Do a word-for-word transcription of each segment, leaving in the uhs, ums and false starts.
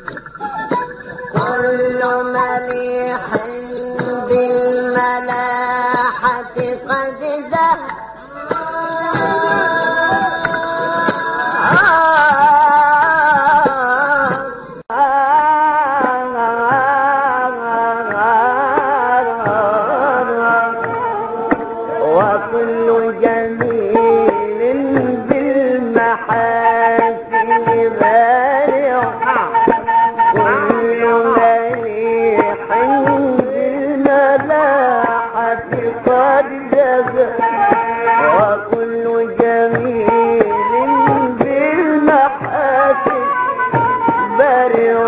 كل مليح بالملاحة قد زهر وكل جميل بالمحاسن بارع كل مليح بالملاحة قد جزى وكل جميل بالمحاسن بارع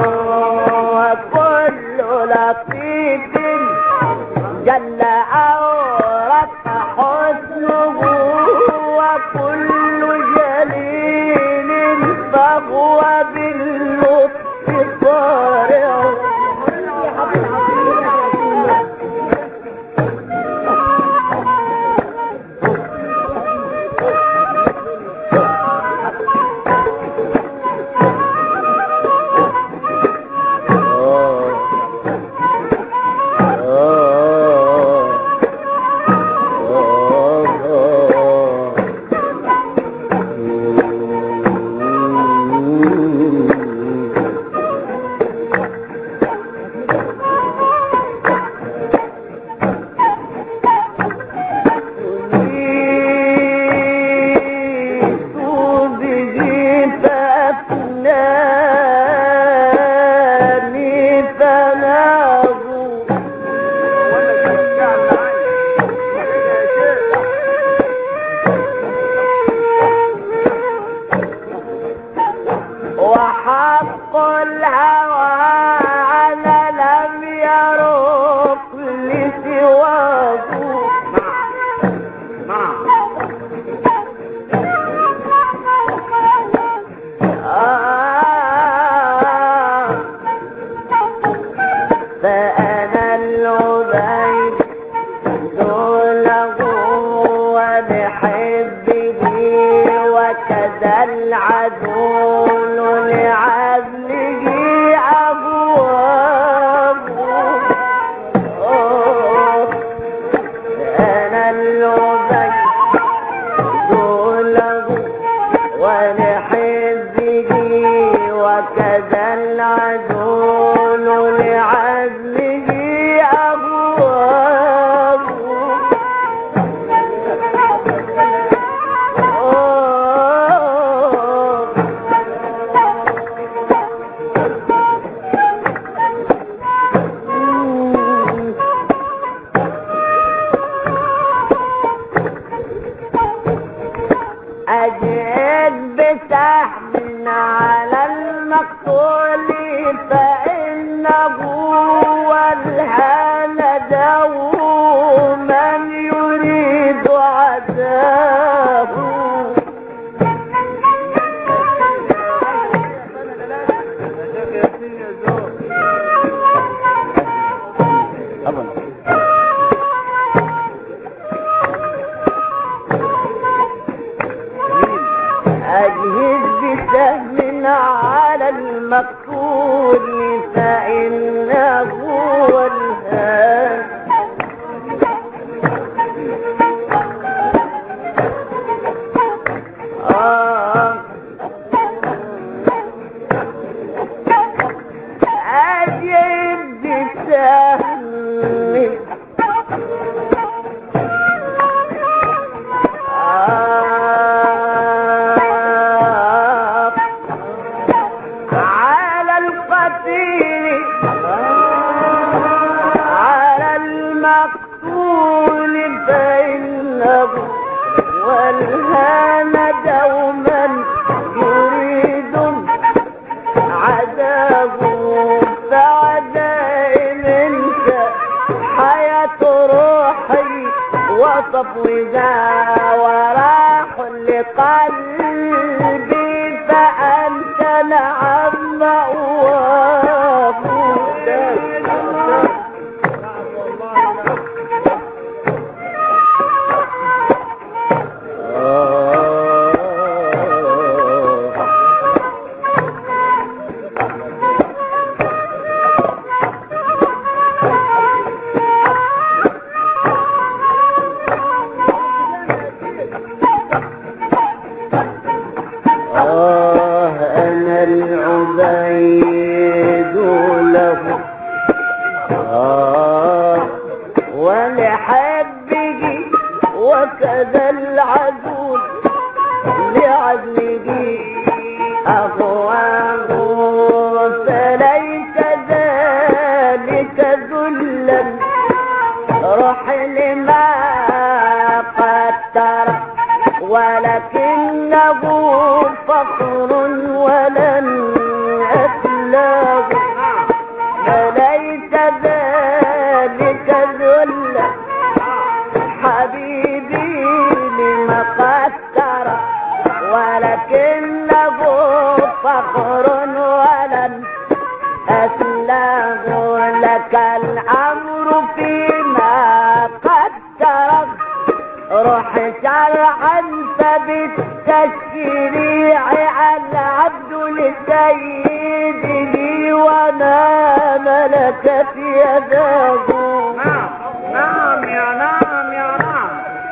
وكل لطيف جل عورة حسنه وكل جليل فهو باللطف طارع وحق الهوى على لم يروق لسواه آه فأنا العبيد ذوله ولحبه وكذا العدو لعدله أبواب أنا العبيد ذوله ولحبه وكذا العدو لعدله أبواب أجد بسحب على المقتول فإنه والهان دوما يريد عذابه أجهز بسهم على المقتول فإنه والهان آه أجهز بسهم والهان دوما يريد عذابه فعداء منك حياة روحي وصفوها وراح لقلبي فأنت نعم مأواه السيد له آه ولحبه وكذا العدو لعدله أخواه فليس ذلك ذلا روح لما قد ترى ولكنه فخر ولن أسلاه فليس ذلك ذلا حبيبي لما قد ترى ولكنه فخر ولن أسلاه لك الأمر فيما قد ترك روح شرعا فبالتشريع العبد لسيده وما ملكت يداه. نعم نعم يا نعم يا نعم.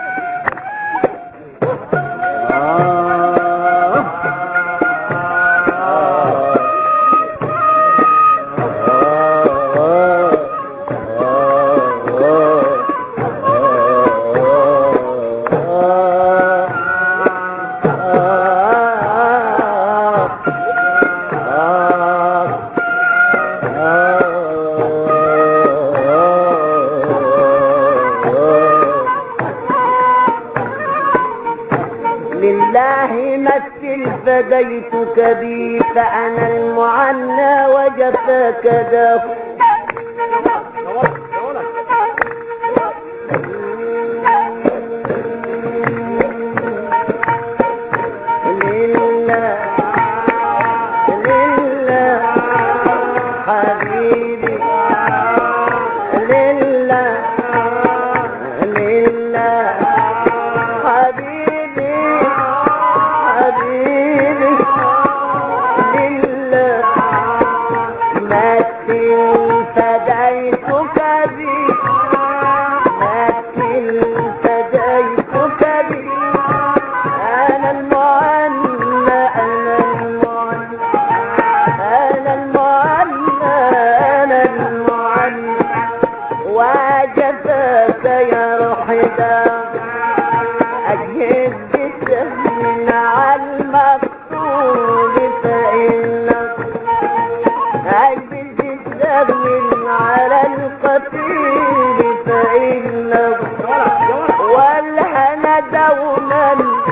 لله مثل فديتك بي فأنا المعنى وجفاك ذاك لله لله حبيبي لله لله حبيبي حبيبي لله مثل فديتك بي مثل فديتك بي أنا المعنى أنا المعنى أنا المعنى أنا المعنى وجفاك يا روحي دام أجهد بالسهل على المكتوب فإنك أجهد بالسهل على القتيل فإنك والهنا دوما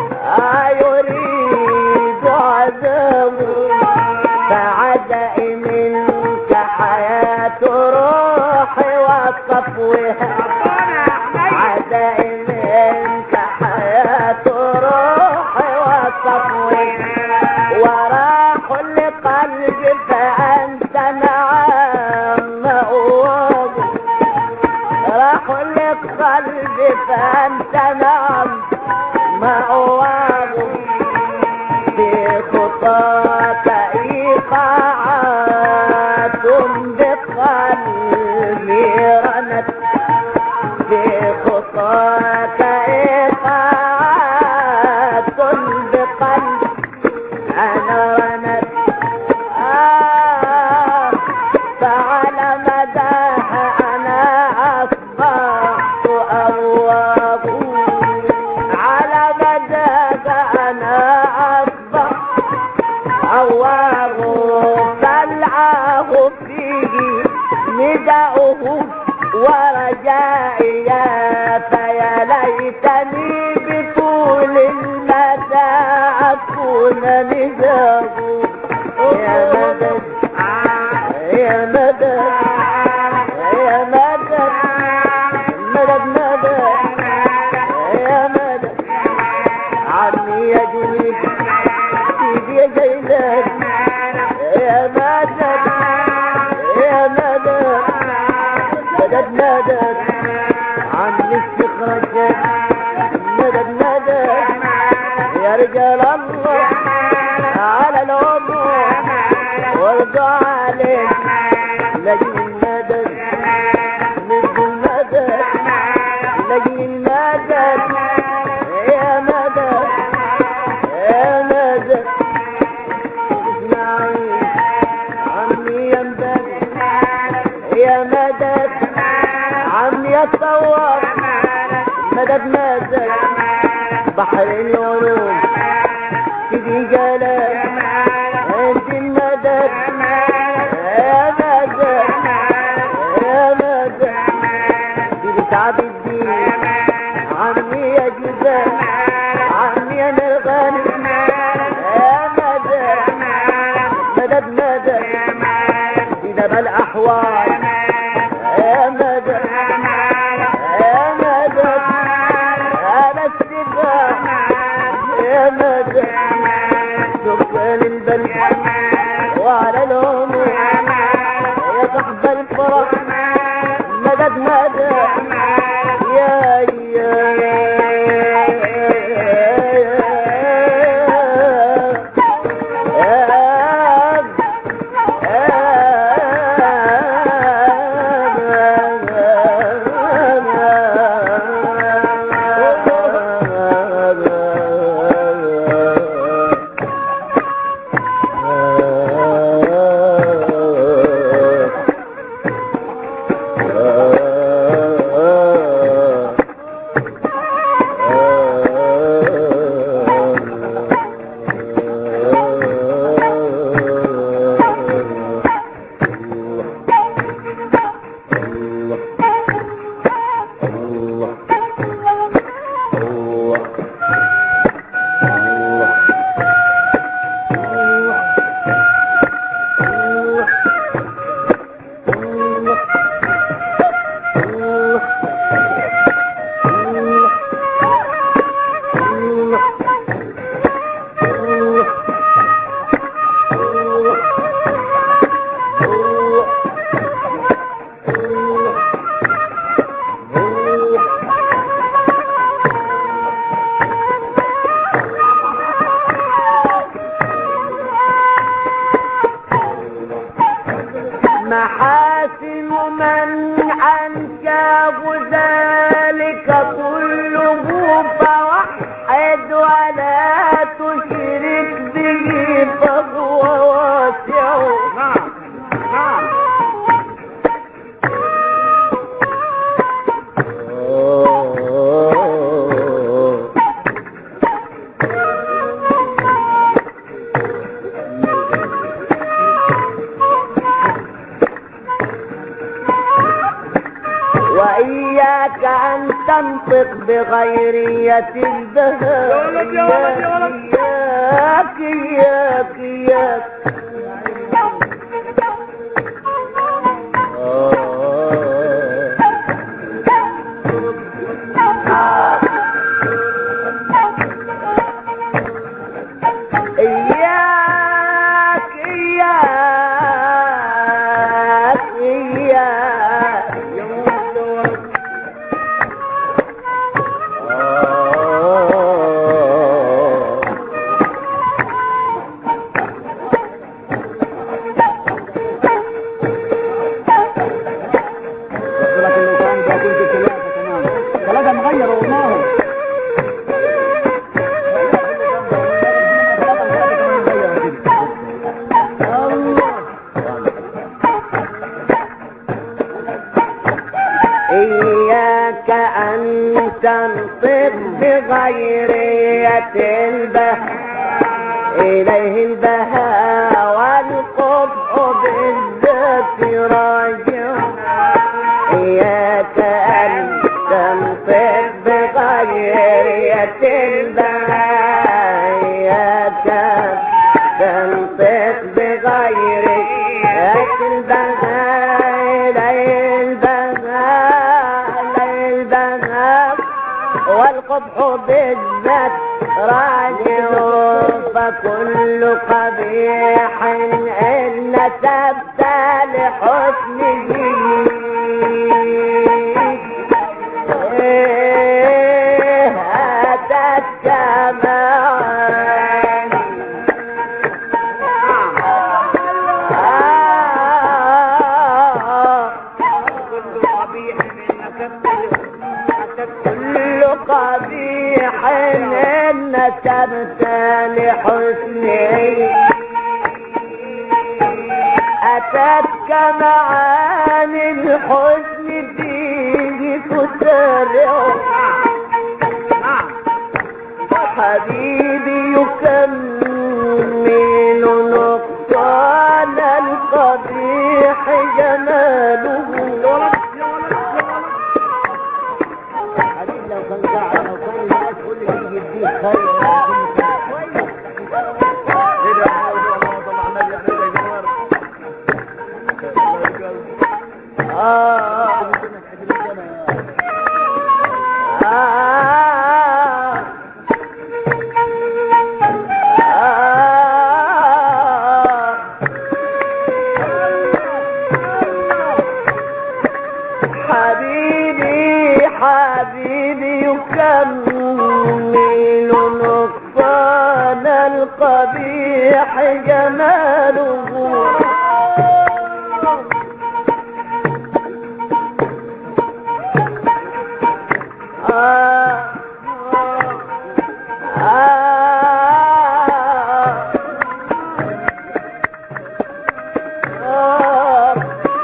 يريد عذابه فعدائي منك حياة روحي وصفوها عدائي منك حياة روحي وصفوها وراح لقلبي فأنت نعم مأواه راح لقلبي فأنت نعم مأواه في خطاك إيقاعات بقلبي رنت في خطاك إيقاعات بقلبي أنا رنت آه فعلى مداها أنا أصبحت أواب على مداها أنا أصبحت أواب فالعاه فيه نداؤه ورجائي فيا ليتني بطول المدى أكون نداه يا مدد يا مدد يا مدد مدد مدد يا مدد عمي يا جميل سيدي يا جيلان يا مدد يا مدد مدد مدد عمي الشيخ رشاد مدد مدد يا رجال الله على العمر وارضى عليك لجل المدد لجل المدد لجل المدد يا مدد يا مدد اسمعي مدد عمي الثوار مدد مدد بحر العلوم سيدي جلال انت المدد يا مدد يا مدد سيدي سعد الدين عمي يا جبال عمي يا مرغني يا مدد مدد مدد سيدي بالاحوال يا مدد يا مدد على السباع يا مدد سكان البلد وعلى العمر يا صاحب الفرح مدد مدد يا يا محاسن من عنك وذلك كله فوحد ولا تشرك به فهو واسع. نعم نعم وإياك أن تنطق بغيرية البهاء. يا ولد يا ولد إياك إياك إياك إياك إياك إياك ثلاثة مغير قلناهم. إياك أن تنطق بغيرية البهاء إليه البهاء والقبح بالذات راجع. إياك أن تنطق بغيرية البهاء إياك تنطق بغيرية البهاء إليه البهاء والقبح بالذات راجع. فكل قبيح إن نسبت لحسنه أتت كمال. كل قبيح من نسبت كل قبيح إن نسبت لحسنه أتتك معاني الحزن تيجي تسرع حبيبي يكمل نقصان القبيح جماله. حبيبي لو كان زعل لو كان الناس كل اللي يديه خير آه حبيبي حبيبي يكمل نقصان القبيح جماله. آه آه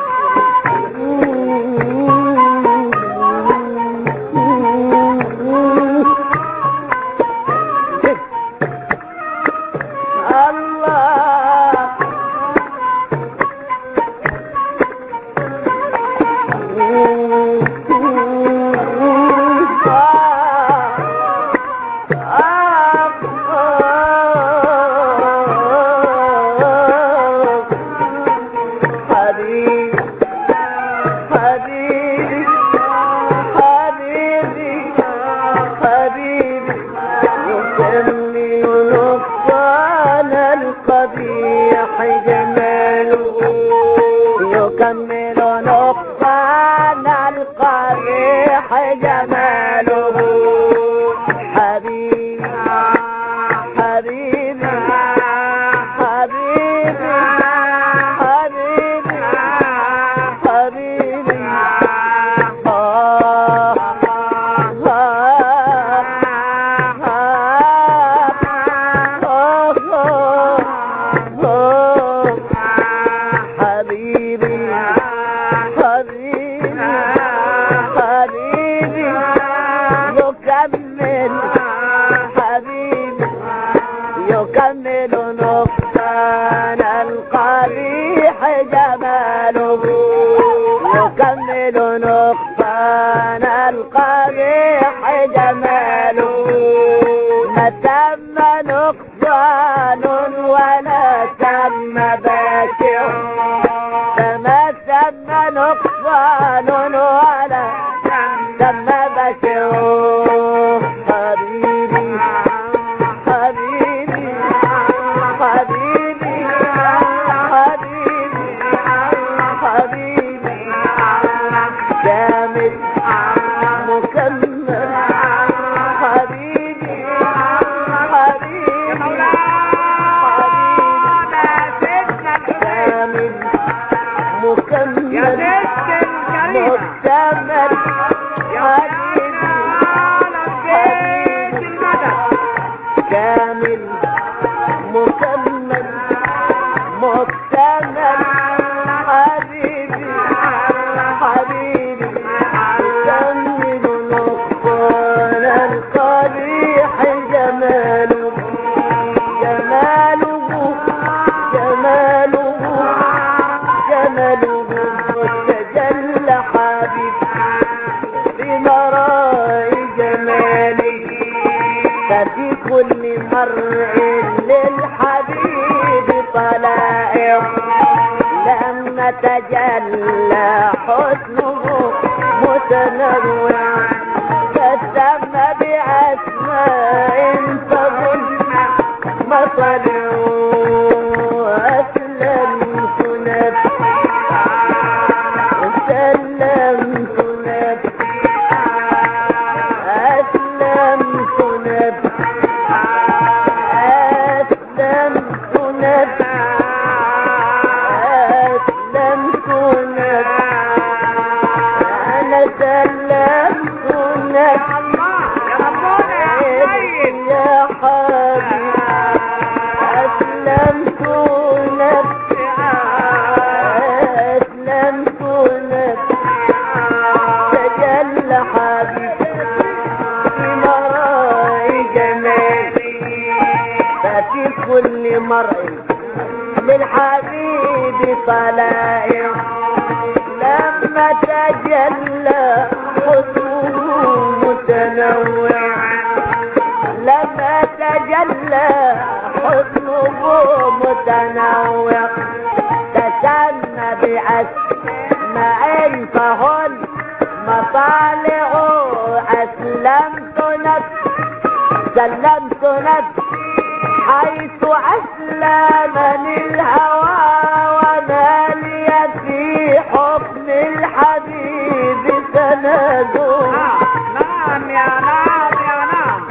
يكمل نقصان القبيح جماله. حبيبي حبيبي حبيبي حبيبي حبيبي آه حبيبي حبيبي حبيبي يكمل حبيبي يكمل نقصان القبيح جماله. يكمل نقصان القبيح جماله. ما تم نقصان ولا تم باكر فما تم نقصان ولا تم باكر. حبيبي حبيبي حبيبي حبيبي حبيبي كامل مكمل حبيبي حبيبي كامل مكمل مكتمل حبيبي كامل مكمل مكتمل حبيبي حبيبي يكمل نقصان القبيح جماله. جماله جماله جماله تجلى حبيبي بمراء جماله. ففي كل مرء للحبيب طلائع لما تجلى حسنه متنوع فتم بأسماء فظل مطلع. أسلمت نفسي سلمت نفسي أسلمت نفسي أسلمت نفسي أسلمت نفسي أنا سلمت نفسي طلائع لما تجلى حسنه متنوع لما تجلى حسنه متنوع تسمى بأسماء فهن مطالع أسلمت نفسي سلمت نفسي حيث أسلمني الهوى وما لي في حكم الحبيب تنازع. نعم يا نعم يا نعم.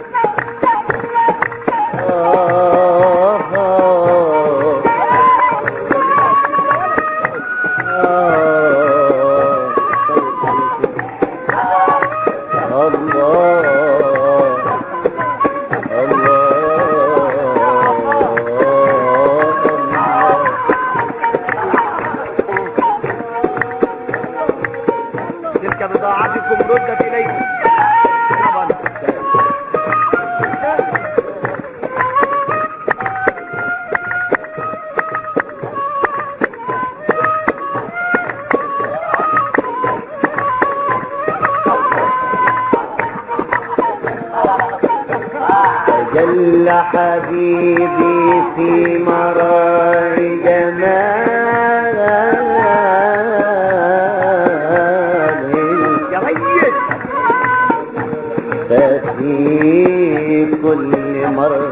آه آه آه تلك بضاعتكم ردت إليكم. تجلى حبيبي في مرار جماله يا ميت ففي كل مر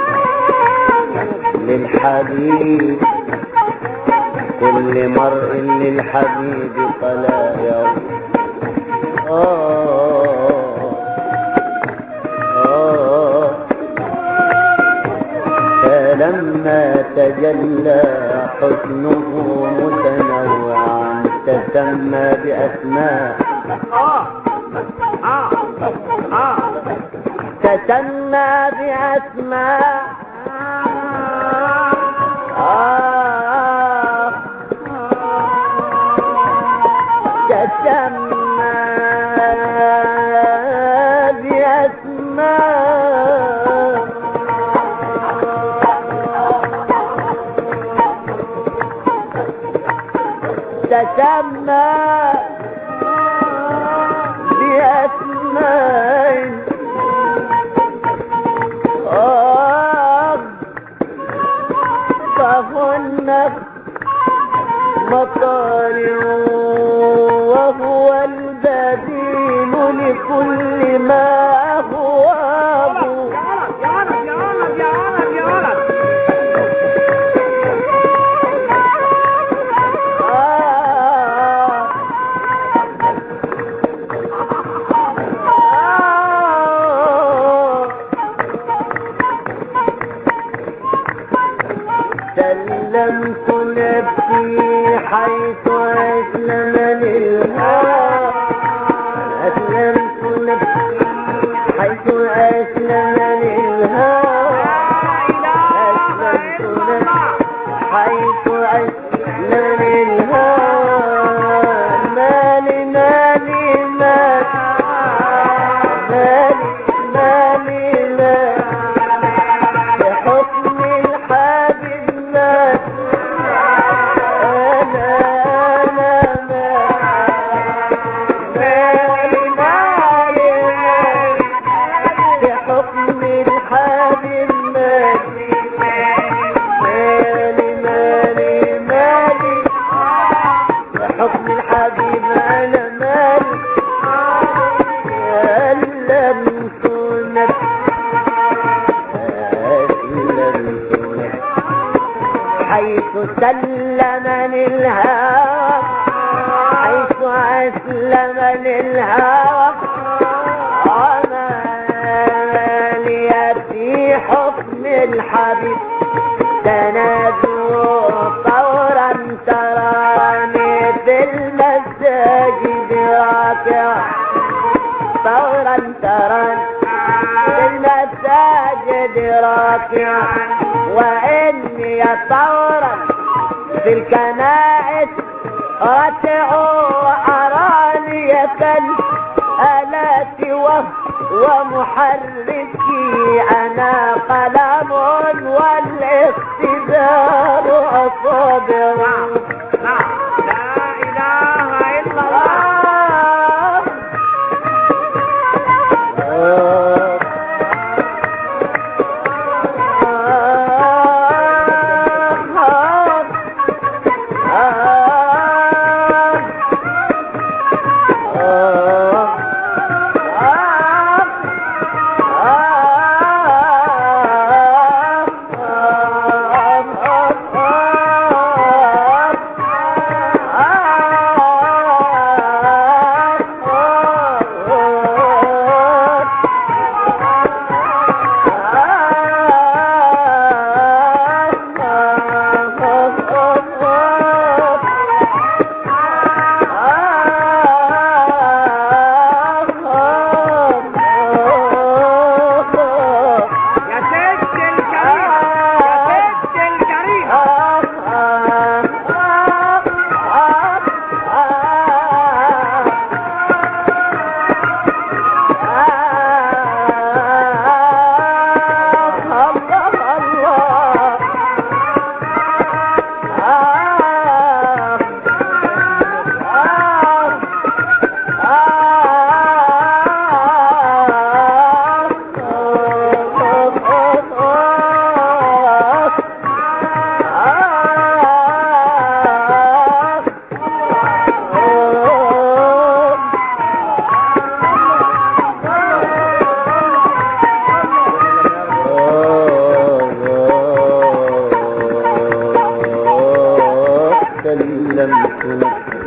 للحبيب كل مرء للحبيب طلائع. آه آه فلما تجلى حسنه متنوعا تسمى بأسماء اه اه اه تسمى بأسماء آه تسمى بأسماء تسمى بأسماء آه فهن مطالع وهو البديل لكل ما أهواه. يا ولد يا ولد يا ولد يا ولد. آه آه سلمت نفسي حيث أسلمني الهوى أسلمت نفسي حيث أسلمني الهوى أسلمت نفسي حيث أسلمني الهوى مالي مالي مالي مالي مالي بحكم الحبيب مالي أنا أنا مالي مالي مالي بحكم الحبيب مالي مالي مالي مالي بحكم الحبيب أنا مالي سلمت نفسي سلمت نفسي حيث سلمني الهوى حيث أسلمني الهوى وما لي في حكم الحبيب تنازع طورا تراني في المساجد راكعا طورا تراني في المساجد راكعا وإني طورا في الكنائس رتعوا أراني كالآلات ومحركي أنا قلم والاختبار أصابع سلمت نفسي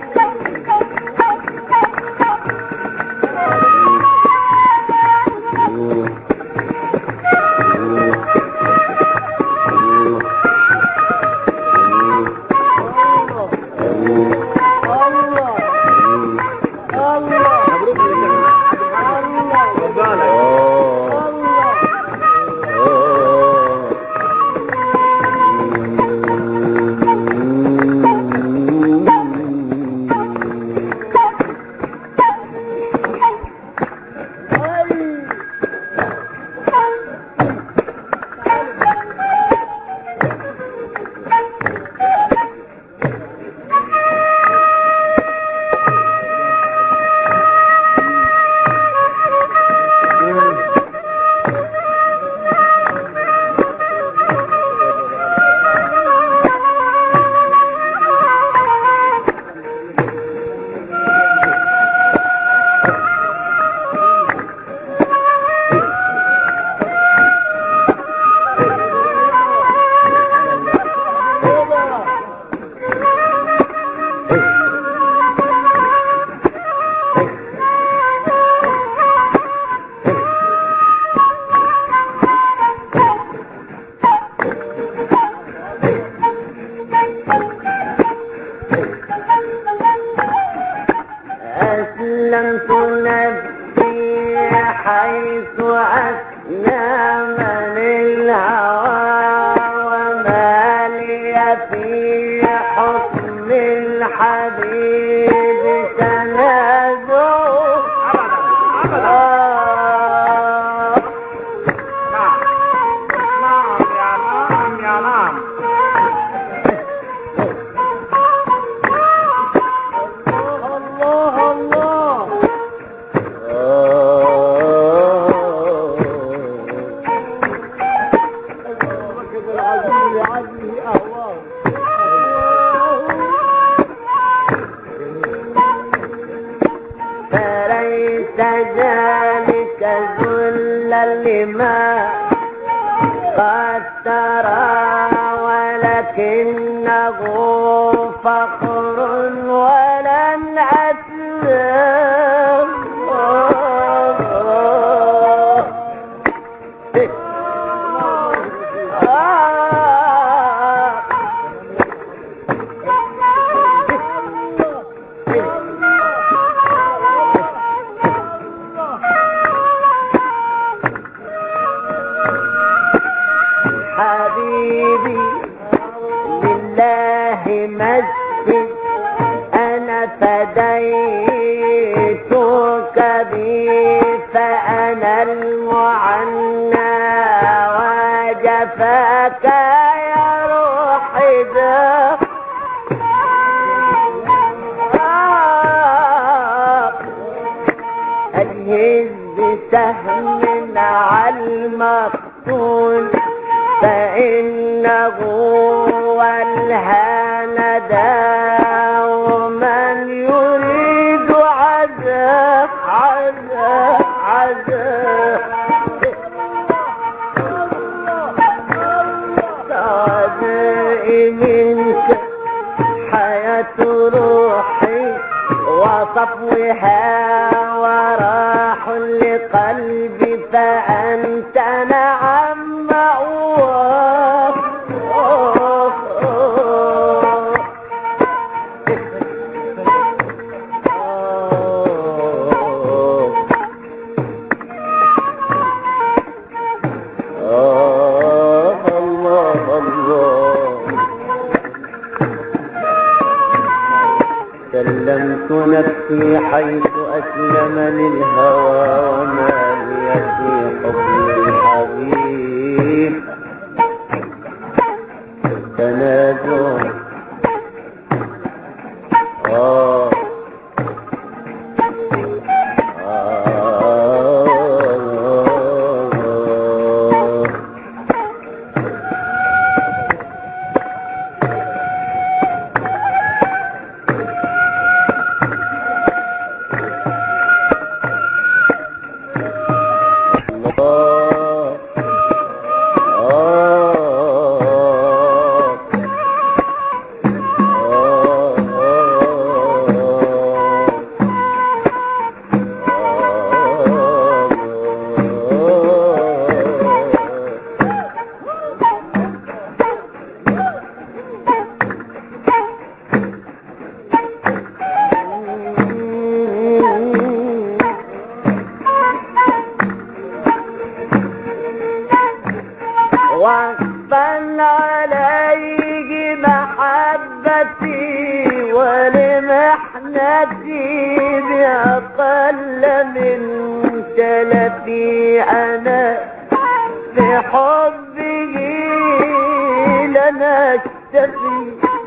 أسلمت نفسي حيث أسلم للهوى وما لي في حكم الحبيب تنازع أبدا نعم يا نعم يا نعم الله الله كده العزيز لعزمه أهواه فليس ذلك ذلا لما قد ترى ولكنه فخر ولن أسلم حبيبي لله مسجد أنا فديتك بي فأنا المعنى وجفاك يا روحي ده الهز بسهم على المقتول فإنه والهان دوما يريد عذاب عذاب عذاب تعزئي منك حياة روحي وصفوها وراح لقلبي فأنت نعم معوض سلمت نفسي حيث أسلم للهوى وما لي في حكم الحبيب تنازع آه الله ولمحنتي بأقل من تلفي أنا بحبه لنا اشتفي.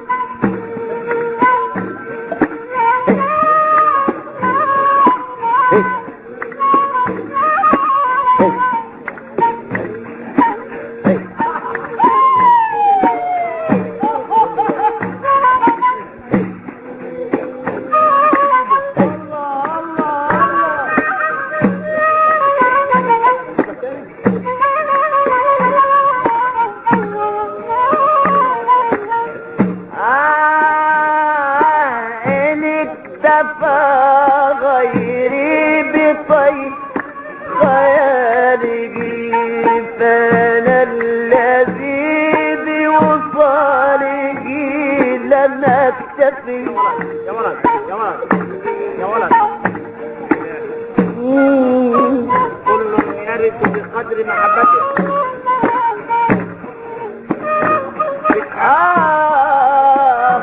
غيري بطيب خياله فانا الذي بوصاله لم اكتفي. يا ولد يا ولد يا ولد كل يرد بقدر محبته. آه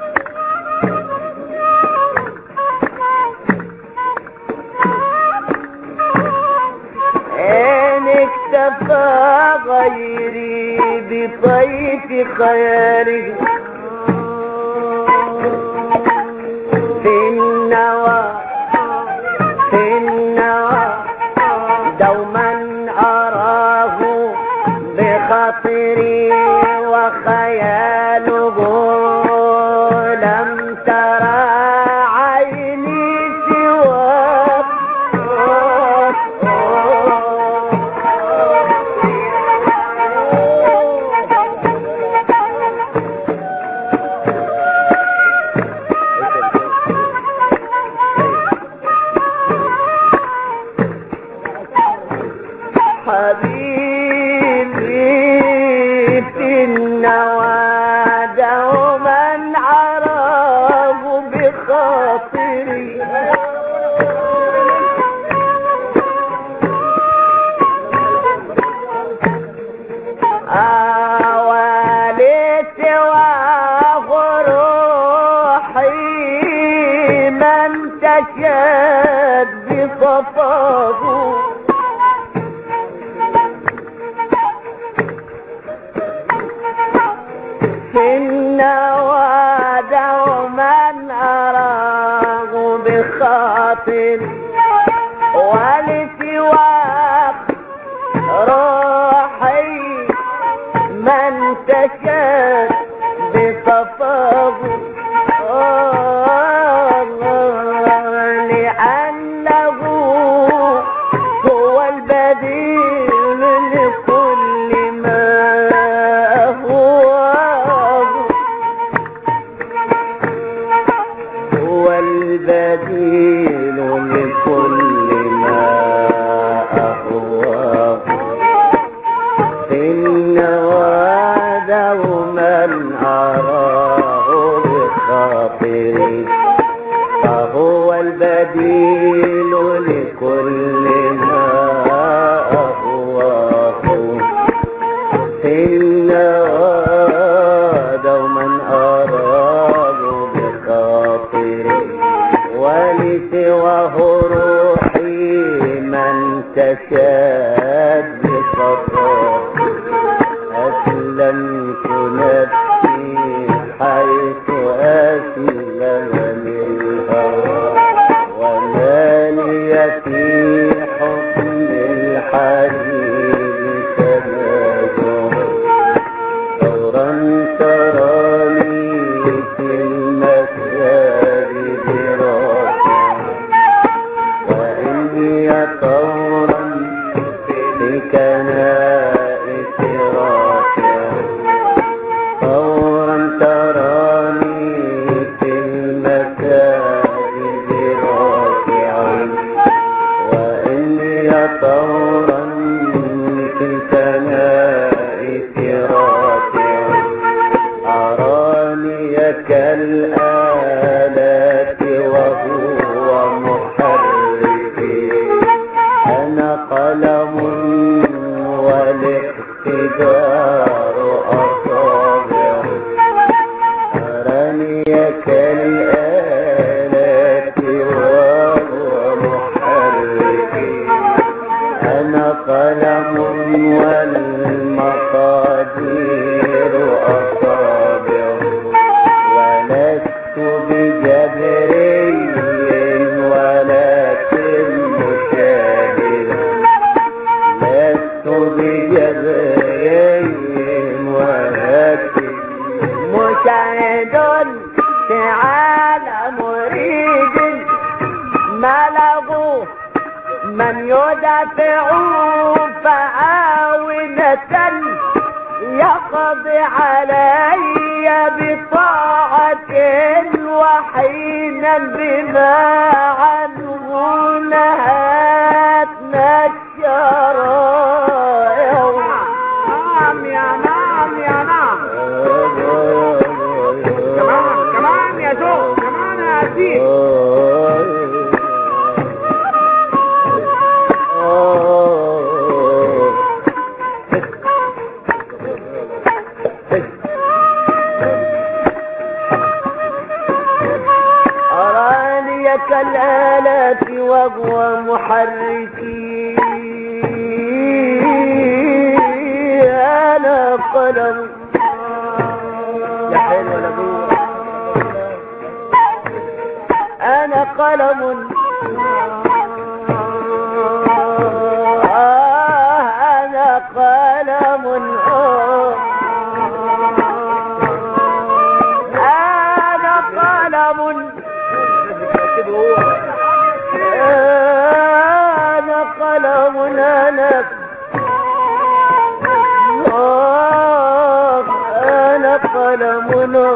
إن اكتفى غيري بطيف خياله في النوى في النوى دوما أراه بخاطري وخياله لم ترى عيني سواه. حبيبي في النوى دوما عراه بخاطري أولي سواه روحي من تشاد بصفاه. في النوى دوما أراه بخاطر ولسواك روحي من تشاد بصفاه. لأنه هو البديل لكل ما هو هو البديل لكل ما أهواه. في النوى دوما أراه بخاطري فهو البديل لكل ما أهواه. في النوى دوما أراه بخاطري ولسواه روحي من تشاد بصفاه. أسلمت نفسي حيث أسلمني الهوى وما لي في حكم الحبيب تنازل. ثورا تراني في المساجد راكعا وإني ثورا في كنائس راكعا. ثورا تراني في المساجد راكعا وإني ثورا في الكنائس راكعا. أراني كالآلات وهو محركي أنا قلم والاقتدار أصابع. أراني كالآلات على مريد ما لغوه من يدافع فعاونة يقضي علي بطاعة وحينا بما عنه نهتنا الشرائع. نعم يا نعم يا نعم. كمان كمان يا جو كمان يا عزيز. أراني كالآلات وهو محركي أنا قلم يا حلو لبوه أنا قلم آه أنا قلم آه أنا قلم أنا قلم أنا آه أنا قلم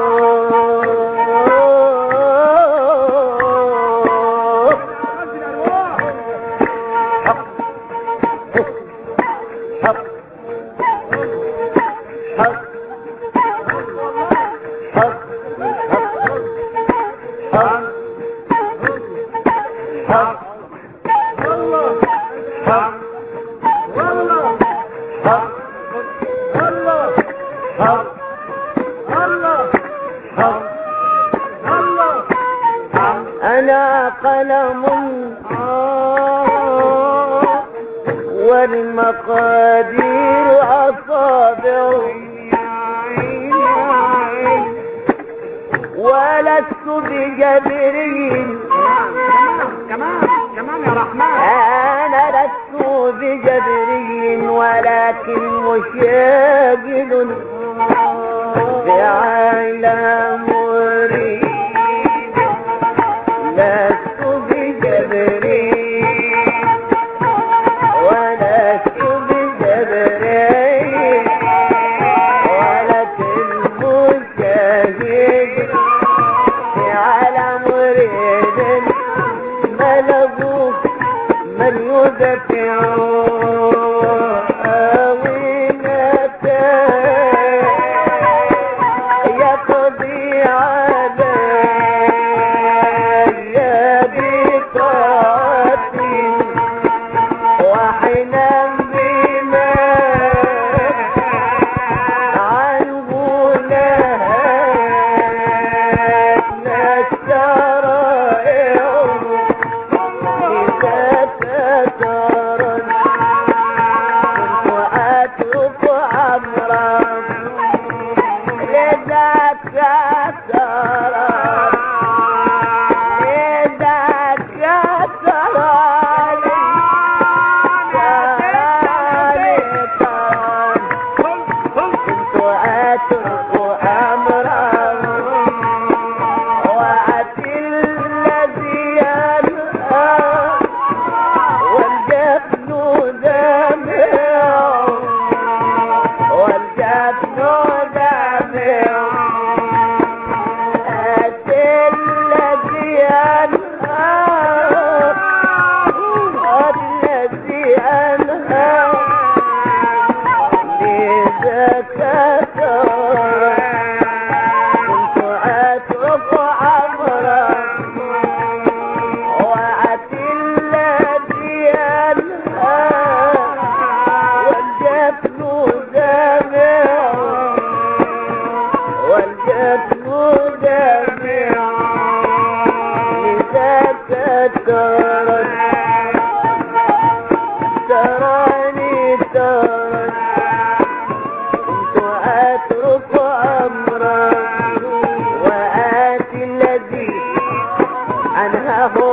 حق حق حق حق حق والله حق والله حق والله حق والله حق والله حق. أنا قلم والمقادير أصابع ولست بجبرين. كمان كمان يا رحمن. أنا لست بجبرين ولكن مشاغل بعالم مريد. لست بجبرين ولست بجبرين ولكن مشاهد بعالم مريد ملبوه من يدفع آوينة يقضي علي بطاعة وحنا بما عنه نهتنا الشرائع. عنها هو